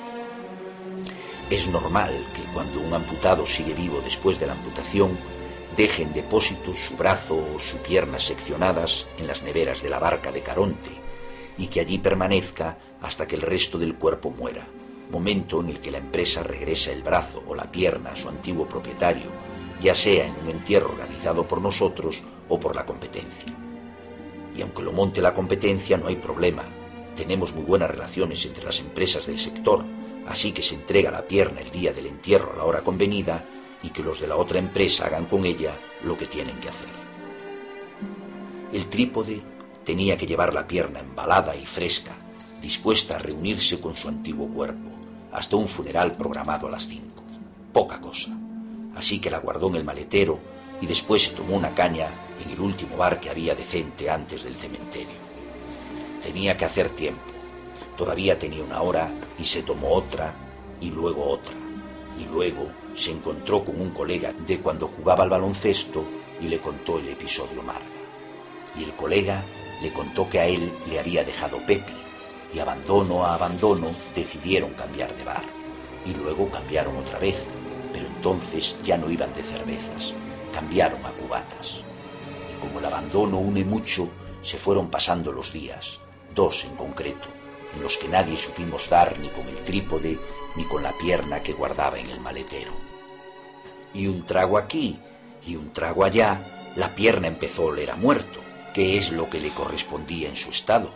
Es normal que cuando un amputado sigue vivo después de la amputación, deje en depósitos su brazo o su pierna seccionadas en las neveras de la barca de Caronte y que allí permanezca hasta que el resto del cuerpo muera, momento en el que la empresa regresa el brazo o la pierna a su antiguo propietario, ya sea en un entierro organizado por nosotros o por la competencia. Y aunque lo monte la competencia, no hay problema. Tenemos muy buenas relaciones entre las empresas del sector, así que se entrega la pierna el día del entierro a la hora convenida y que los de la otra empresa hagan con ella lo que tienen que hacer. El trípode tenía que llevar la pierna embalada y fresca, dispuesta a reunirse con su antiguo cuerpo, hasta un funeral programado a las 5. Poca cosa. Así que la guardó en el maletero y después se tomó una caña en el último bar que había decente antes del cementerio. Tenía que hacer tiempo. Todavía tenía una hora y se tomó otra y luego otra. Y luego se encontró con un colega de cuando jugaba al baloncesto y le contó el episodio Marga. Y el colega le contó que a él le había dejado Pepi y abandono a abandono decidieron cambiar de bar. Y luego cambiaron otra vez, pero entonces ya no iban de cervezas, cambiaron a cubatas. Y como el abandono une mucho, se fueron pasando los días, 2 en concreto, en los que nadie supimos dar ni con el trípode ni con la pierna que guardaba en el maletero. Y un trago aquí y un trago allá, la pierna empezó a oler a muerto, que es lo que le correspondía en su estado.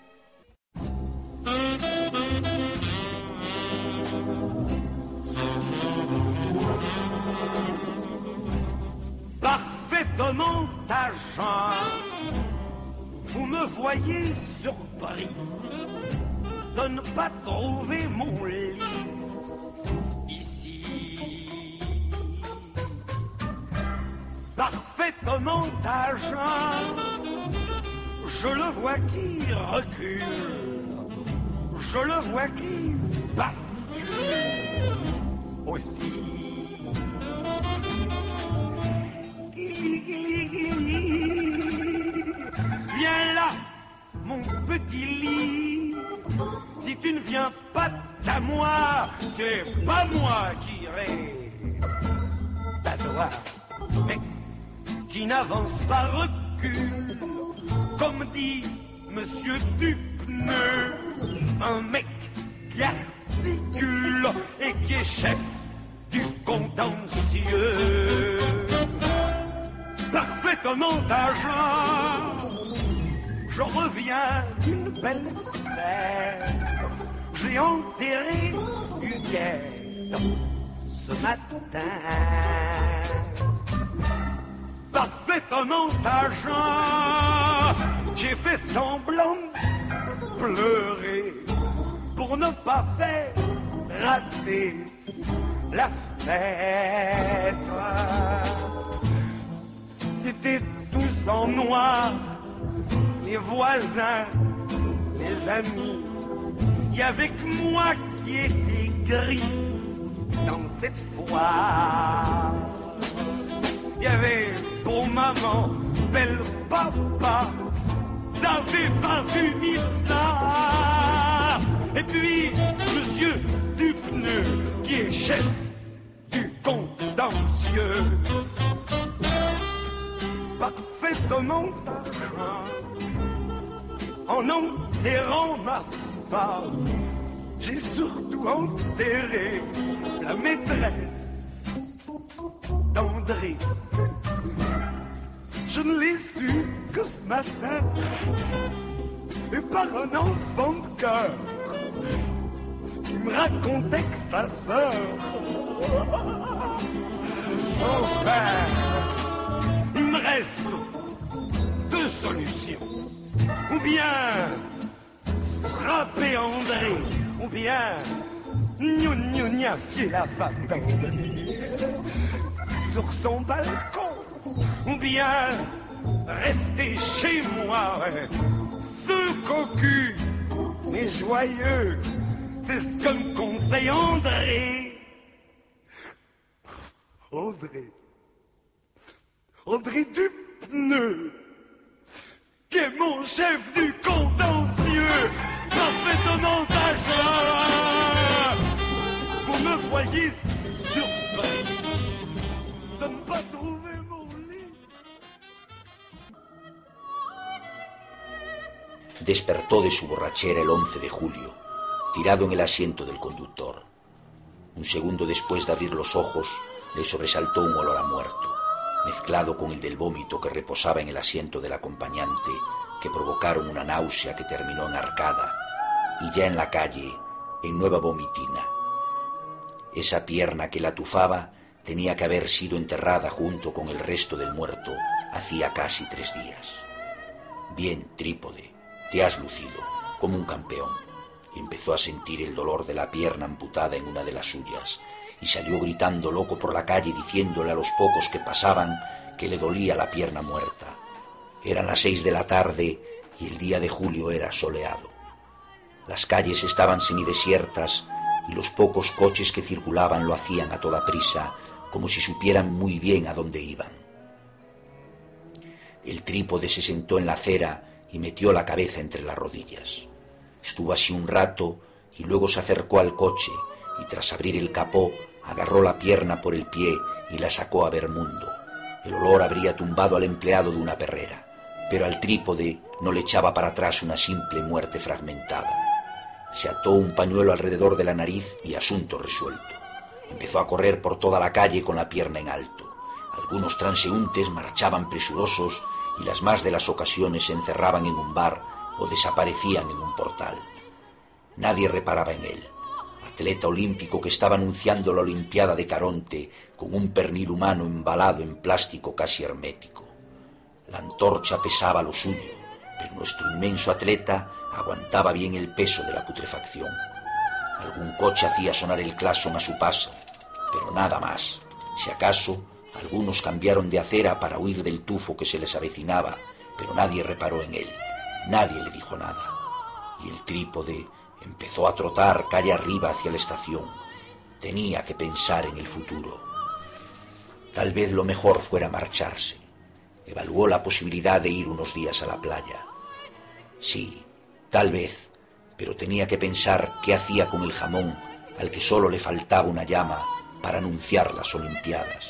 Parfaitement agent, vous me voyez surpris de ne pas trouver mon lit ici. Parfaitement agent, je le vois qui recule, je le vois qui bascule aussi. Viens là, mon petit lit. Si tu ne viens pas à moi, c'est pas moi qui irai à toi. Mais qui n'avance pas recule, comme dit Monsieur Dupneux, un mec qui articule et qui est chef du contentieux. Parfaitement agent, je reviens d'une belle fête. J'ai enterré Huguette ce matin. Parfaitement agent, j'ai fait semblant de pleurer pour ne pas faire rater la fête. C'était tous en noir, les voisins, les amis. Il y avait que moi qui étais gris dans cette foire. Il y avait pour maman, belle papa, ça avait pas vu mille ça. Et puis Monsieur Dupneux qui est chef du contentieux. Parfaitement en enterrant ma femme, j'ai surtout enterré la maîtresse d'André. Je ne l'ai su que ce matin, et par un enfant de cœur qui me racontait que sa sœur. Enfin, il me reste 2 solutions. Ou bien frapper André, ou bien gnognafier la femme d'André sur son balcon, ou bien rester chez moi, feu cocu mais joyeux, c'est ce que me conseille André. André Dupneux, qui est mon chef du contentieux, parfaitement agent. Vous me voyez surpris de ne pas trouver mon lit. Despertó de su borrachera el 11 de julio, tirado en el asiento del conductor. Un segundo después de abrir los ojos, le sobresaltó un olor a muerto, mezclado con el del vómito que reposaba en el asiento del acompañante, que provocaron una náusea que terminó en arcada, y ya en la calle, en nueva vomitina. Esa pierna que la tufaba tenía que haber sido enterrada junto con el resto del muerto hacía casi 3 días. Bien, Trípode, te has lucido, como un campeón. Y empezó a sentir el dolor de la pierna amputada en una de las suyas, y salió gritando loco por la calle diciéndole a los pocos que pasaban que le dolía la pierna muerta. Eran las 6 de la tarde y el día de julio era soleado. Las calles estaban semidesiertas y los pocos coches que circulaban lo hacían a toda prisa, como si supieran muy bien a dónde iban. El Trípode se sentó en la acera y metió la cabeza entre las rodillas. Estuvo así un rato y luego se acercó al coche y tras abrir el capó agarró la pierna por el pie y la sacó a ver mundo. El olor habría tumbado al empleado de una perrera, pero al Trípode no le echaba para atrás una simple muerte fragmentada. Se ató un pañuelo alrededor de la nariz y asunto resuelto. Empezó a correr por toda la calle con la pierna en alto. Algunos transeúntes marchaban presurosos y las más de las ocasiones se encerraban en un bar o desaparecían en un portal. Nadie reparaba en él. Atleta olímpico que estaba anunciando la Olimpiada de Caronte con un pernil humano embalado en plástico casi hermético. La antorcha pesaba lo suyo, pero nuestro inmenso atleta aguantaba bien el peso de la putrefacción. Algún coche hacía sonar el claxon a su paso, pero nada más. Si acaso, algunos cambiaron de acera para huir del tufo que se les avecinaba, pero nadie reparó en él. Nadie le dijo nada. Y el Trípode empezó a trotar calle arriba hacia la estación. Tenía que pensar en el futuro. Tal vez lo mejor fuera marcharse. Evaluó la posibilidad de ir unos días a la playa. Sí, tal vez, pero tenía que pensar qué hacía con el jamón al que solo le faltaba una llama para anunciar las Olimpiadas.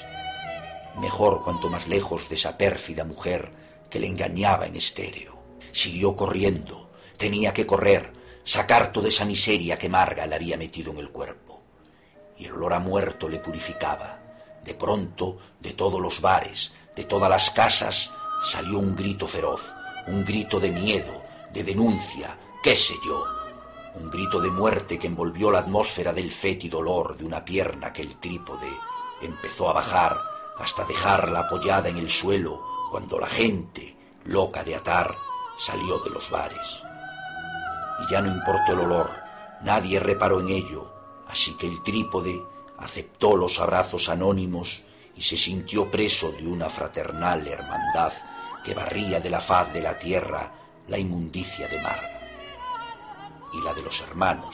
Mejor cuanto más lejos de esa pérfida mujer que le engañaba en estéreo. Siguió corriendo. Tenía que correr, sacar toda esa miseria que Marga le había metido en el cuerpo. Y el olor a muerto le purificaba. De pronto, de todos los bares, de todas las casas, salió un grito feroz, un grito de miedo, de denuncia, qué sé yo. Un grito de muerte que envolvió la atmósfera del fétido olor de una pierna que el Trípode empezó a bajar hasta dejarla apoyada en el suelo cuando la gente, loca de atar, salió de los bares. Y ya no importó el olor, nadie reparó en ello, así que el Trípode aceptó los abrazos anónimos y se sintió preso de una fraternal hermandad que barría de la faz de la tierra la inmundicia de Marga y la de los hermanos.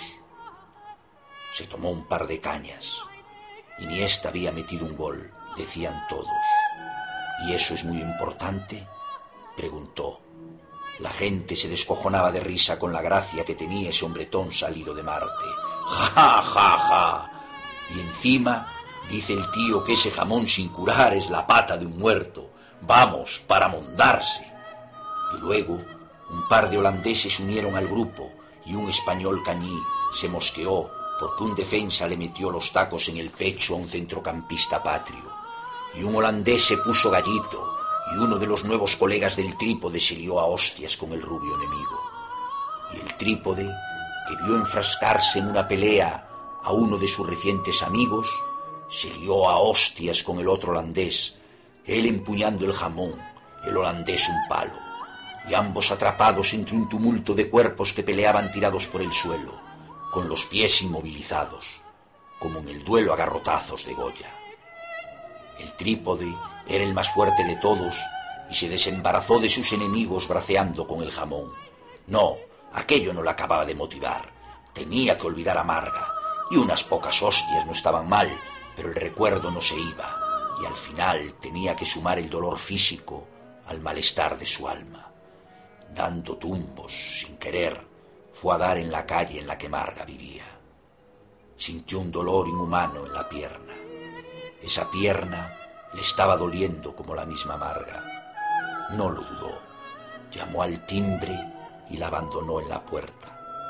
Se tomó un par de cañas. Iniesta había metido un gol, decían todos. ¿Y eso es muy importante?, preguntó. La gente se descojonaba de risa con la gracia que tenía ese hombretón salido de Marte. ¡Ja, ja, ja! Y encima dice el tío que ese jamón sin curar es la pata de un muerto. Vamos, para mondarse. Y luego un par de holandeses unieron al grupo y un español cañí se mosqueó porque un defensa le metió los tacos en el pecho a un centrocampista patrio. Y un holandés se puso gallito y uno de los nuevos colegas del Trípode se lió a hostias con el rubio enemigo. Y el Trípode, que vio enfrascarse en una pelea a uno de sus recientes amigos, se lió a hostias con el otro holandés, él empuñando el jamón, el holandés un palo, y ambos atrapados entre un tumulto de cuerpos que peleaban tirados por el suelo, con los pies inmovilizados, como en el duelo a garrotazos de Goya. El Trípode era el más fuerte de todos y se desembarazó de sus enemigos braceando con el jamón. No, aquello no le acababa de motivar. Tenía que olvidar a Marga, y unas pocas hostias no estaban mal, pero el recuerdo no se iba, y al final tenía que sumar el dolor físico al malestar de su alma. Dando tumbos, sin querer, fue a dar en la calle en la que Marga vivía. Sintió un dolor inhumano en la pierna. Esa pierna le estaba doliendo como la misma Marga. No lo dudó. Llamó al timbre y la abandonó en la puerta.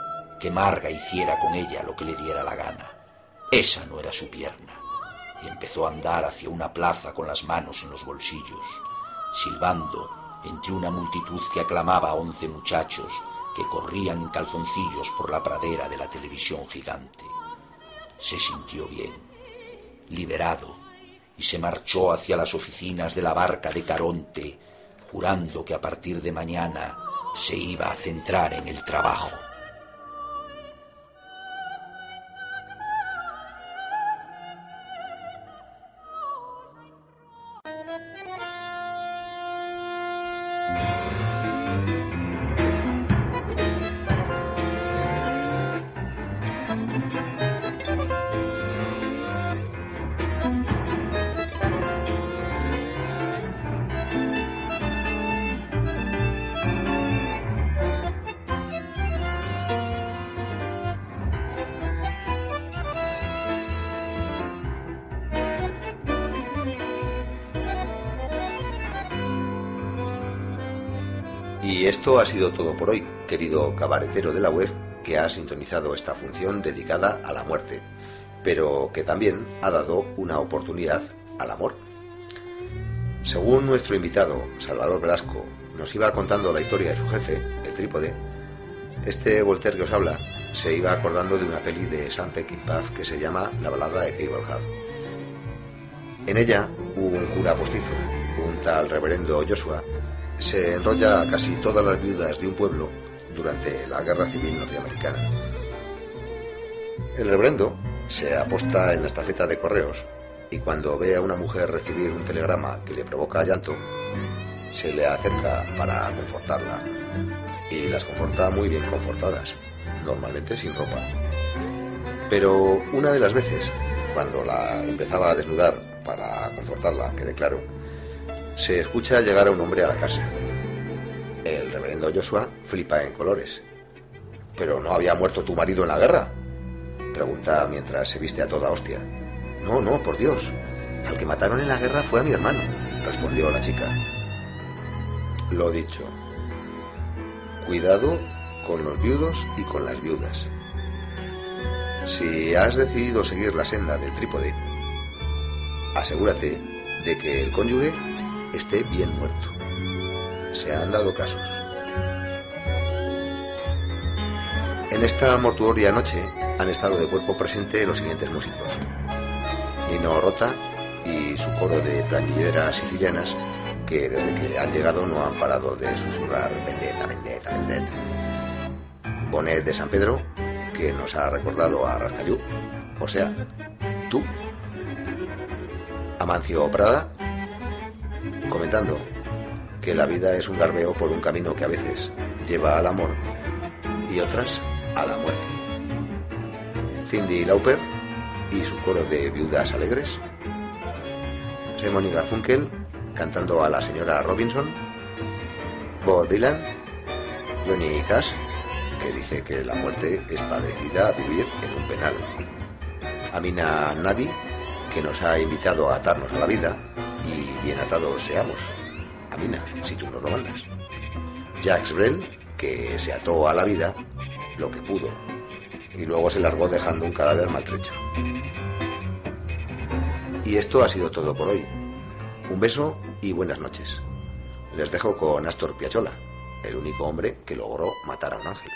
que Marga hiciera con ella lo que le diera la gana. Esa no era su pierna. Y empezó a andar hacia una plaza con las manos en los bolsillos, silbando entre una multitud que aclamaba a 11 muchachos que corrían en calzoncillos por la pradera de la televisión gigante. Se sintió bien, liberado, y se marchó hacia las oficinas de la barca de Caronte, jurando que a partir de mañana se iba a centrar en el trabajo. Y esto ha sido todo por hoy, querido cabaretero de la web, que ha sintonizado esta función dedicada a la muerte, pero que también ha dado una oportunidad al amor. Según nuestro invitado, Salvador Velasco, nos iba contando la historia de su jefe, el Trípode, este Voltaire que os habla se iba acordando de una peli de Sam Peckinpah que se llama La balada de Cable Heart. En ella, un cura postizo, un tal reverendo Joshua, se enrolla a casi todas las viudas de un pueblo durante la Guerra Civil Norteamericana. El reverendo se aposta en la estafeta de correos y cuando ve a una mujer recibir un telegrama que le provoca llanto, se le acerca para confortarla. Y las conforta muy bien confortadas, normalmente sin ropa. Pero una de las veces, cuando la empezaba a desnudar para confortarla, quede claro, se escucha llegar a un hombre a la casa. El reverendo Joshua flipa en colores. ¿Pero no había muerto tu marido en la guerra?, pregunta mientras se viste a toda hostia. No, por Dios. Al que mataron en la guerra fue a mi hermano, respondió la chica. Lo dicho. Cuidado con los viudos y con las viudas. Si has decidido seguir la senda del Trípode, asegúrate de que el cónyuge esté bien muerto. Se han dado casos. En esta mortuoria noche han estado de cuerpo presente los siguientes músicos: Nino Rota y su coro de plañideras sicilianas, que desde que han llegado no han parado de susurrar vendetta, vendetta, vendetta. Bonet de San Pedro, que nos ha recordado a Rascayú, o sea, tú. Amancio Prada, comentando que la vida es un garbeo por un camino que a veces lleva al amor y otras a la muerte. Cyndi Lauper y su coro de viudas alegres. Simon y Garfunkel cantando a la señora Robinson. Bob Dylan. Johnny Cash, que dice que la muerte es parecida a vivir en un penal. Amina Nabi, que nos ha invitado a atarnos a la vida, y bien atados seamos. Amina, si tú nos lo mandas. Jacques Brel, que se ató a la vida lo que pudo y luego se largó dejando un cadáver maltrecho. Y esto ha sido todo por hoy. Un beso y buenas noches. Les dejo con Astor Piazzolla, el único hombre que logró matar a un ángel.